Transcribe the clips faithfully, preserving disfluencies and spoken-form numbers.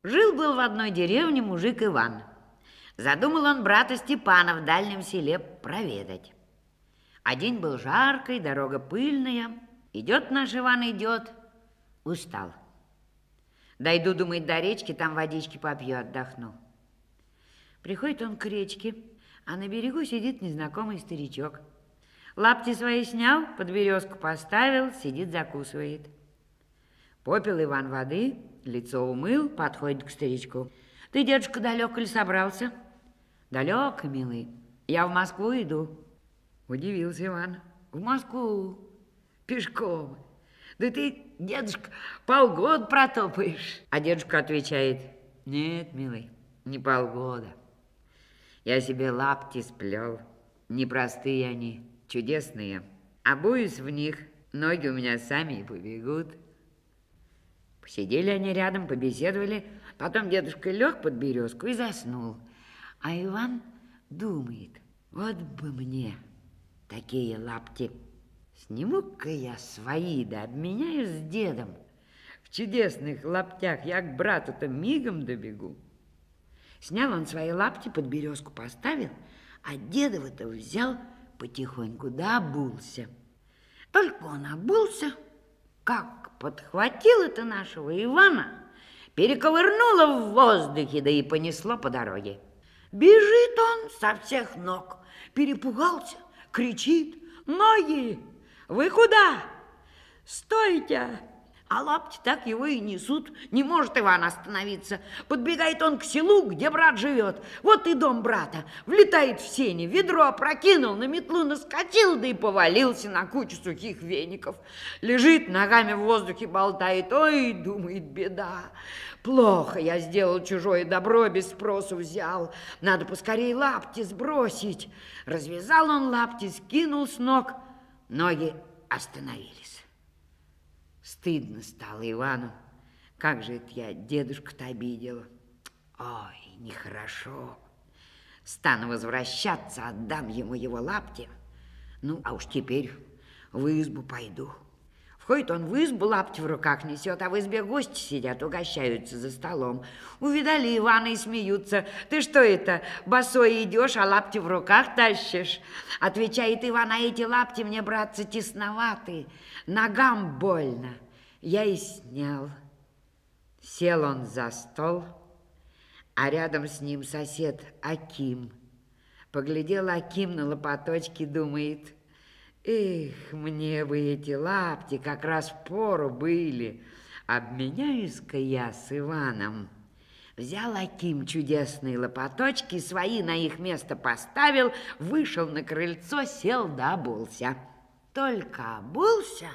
Жил-был в одной деревне мужик Иван. Задумал он брата Степана в дальнем селе проведать. А день был жаркий, дорога пыльная. Идет наш Иван, идет, устал. Дойду, думает, до речки, там водички попью, отдохну. Приходит он к речке, а на берегу сидит незнакомый старичок. Лапти свои снял, под березку поставил, сидит, закусывает. Попил Иван воды, лицо умыл, подходит к старичку. Ты, дедушка, далеко ли собрался? Далеко, милый, я в Москву иду. Удивился Иван. В Москву? Пешком? Да ты, дедушка, полгода протопаешь. А дедушка отвечает: нет, милый, не полгода. Я себе лапти сплел. Непростые они, чудесные. Обуюсь в них, ноги у меня сами и побегут. Посидели они рядом, побеседовали. Потом дедушка лег под березку и заснул. А Иван думает: вот бы мне такие лапти. Сниму-ка я свои, да обменяюсь с дедом. В чудесных лаптях я к брату-то мигом добегу. Снял он свои лапти, под березку поставил, а дедова-то взял потихоньку, да обулся. Только он обулся, как подхватил это нашего Ивана, перековырнуло в воздухе, да и понесло по дороге. Бежит он со всех ног, перепугался, кричит: ноги! Вы куда? Стойте! А лапти так его и несут. Не может Иван остановиться. Подбегает он к селу, где брат живет. Вот и дом брата. Влетает в сени, ведро опрокинул, на метлу наскочил, да и повалился на кучу сухих веников. Лежит, ногами в воздухе болтает. Ой, думает, беда. Плохо я сделал чужое добро, без спросу взял. Надо поскорее лапти сбросить. Развязал он лапти, скинул с ног. Ноги остановились. Стыдно стало Ивану. Как же это я дедушку-то обидела. Ой, нехорошо. Стану возвращаться, отдам ему его лапти. Ну, а уж теперь в избу пойду. Входит он в избу, лапти в руках несет, а в избе гости сидят, угощаются за столом. Увидали Ивана и смеются. Ты что это, босой идешь, а лапти в руках тащишь? Отвечает Иван: а эти лапти мне, братцы, тесноваты, ногам больно. Я и снял. Сел он за стол, а рядом с ним сосед Аким. Поглядел Аким на лопаточки, думает: эх, мне бы эти лапти как раз впору были. Обменяюсь-ка я с Иваном. Взял Аким чудесные лопаточки, свои на их место поставил, вышел на крыльцо, сел да обулся. Только обулся,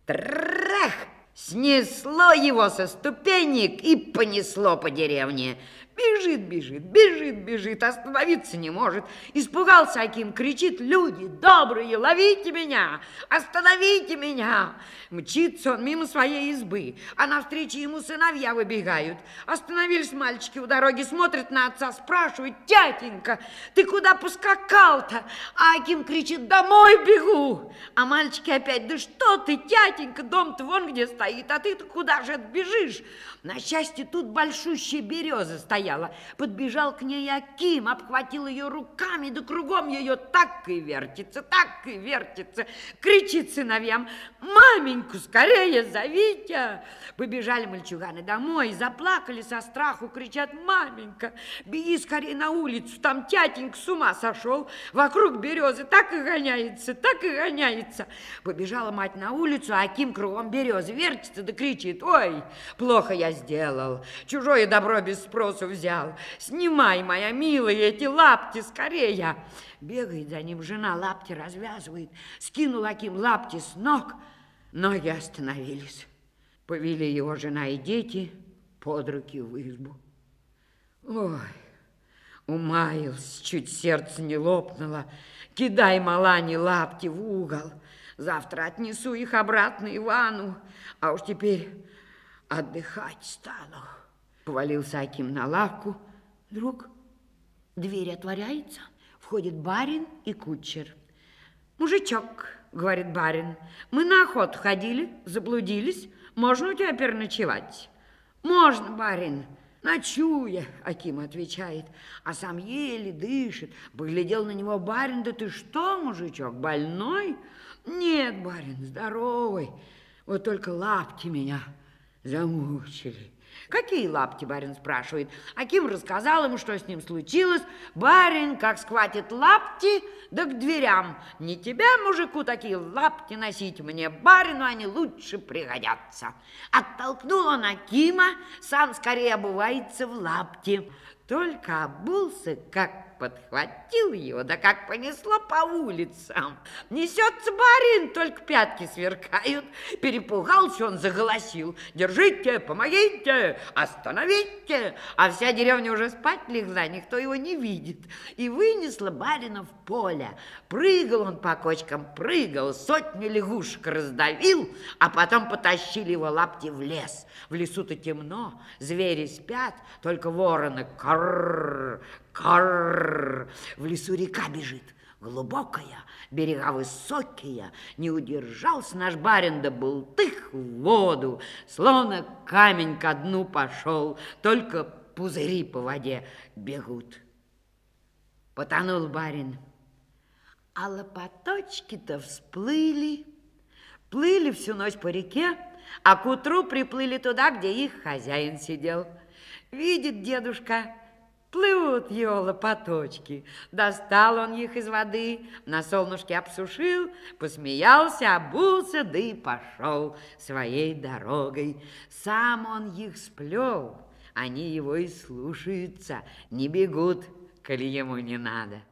трах! Снесло его со ступенек и понесло по деревне. Бежит, бежит, бежит, бежит, остановиться не может. Испугался Аким, кричит: люди добрые, ловите меня, остановите меня. Мчится он мимо своей избы, а навстречу ему сыновья выбегают. Остановились мальчики у дороги, смотрят на отца, спрашивают: тятенька, ты куда поскакал-то? А Аким кричит: домой бегу. А мальчики опять: да что ты, тятенька, дом-то вон где стоит, а ты-то куда же бежишь? На счастье, тут большущая береза стояла. Подбежал к ней Аким, обхватил ее руками, да кругом ее так и вертится, так и вертится. Кричит сыновьям: маменьку скорее зовите. Побежали мальчуганы домой, заплакали со страху, кричат: маменька, беги скорее на улицу, там тятенька с ума сошел, вокруг березы так и гоняется, так и гоняется. Побежала мать на улицу, а Аким кругом березы вертится да кричит: ой, плохо я сделал, чужое добро без спросу взял. Снимай, моя милая, эти лапти скорее. Бегает за ним жена, лапти развязывает. Скинул Аким лапти с ног, ноги остановились. Повели его жена и дети под руки в избу. Ой, умаялся, чуть сердце не лопнуло. Кидай, малани, лапти в угол. Завтра отнесу их обратно Ивану, а уж теперь отдыхать стану. Повалился Аким на лавку. Вдруг дверь отворяется, входит барин и кучер. Мужичок, говорит барин, мы на охоту ходили, заблудились, можно у тебя переночевать? Можно, барин. Ночуя, Аким отвечает, а сам еле дышит. Поглядел на него барин: да ты что, мужичок, больной? Нет, барин, здоровый, вот только лапти меня замучили. Какие лапти, барин спрашивает. Аким рассказал ему, что с ним случилось. Барин, как схватит лапти, да к дверям. Не тебя, мужику, такие лапти носить, мне, барину, они лучше пригодятся. Оттолкнул он Акима, сам скорее обувается в лапти. Только обулся, как подхватил его, да как понесло по улицам. Несется барин, только пятки сверкают. Перепугался он, заголосил: держите, помогите, остановите. А вся деревня уже спать легла, никто его не видит. И вынесла барина в поле. Прыгал он по кочкам, прыгал, сотню лягушек раздавил, а потом потащили его лапти в лес. В лесу-то темно, звери спят, только вороны карр, карр. В лесу река бежит, глубокая, берега высокие. Не удержался наш барин, да бултых в воду, словно камень ко дну пошел, только пузыри по воде бегут. Потонул барин, а лопаточки-то всплыли, плыли всю ночь по реке, а к утру приплыли туда, где их хозяин сидел. Видит дедушка, плывут его лопаточки. Достал он их из воды, на солнышке обсушил, посмеялся, обулся, да и пошел своей дорогой. Сам он их сплел, они его и слушаются, не бегут, коли ему не надо.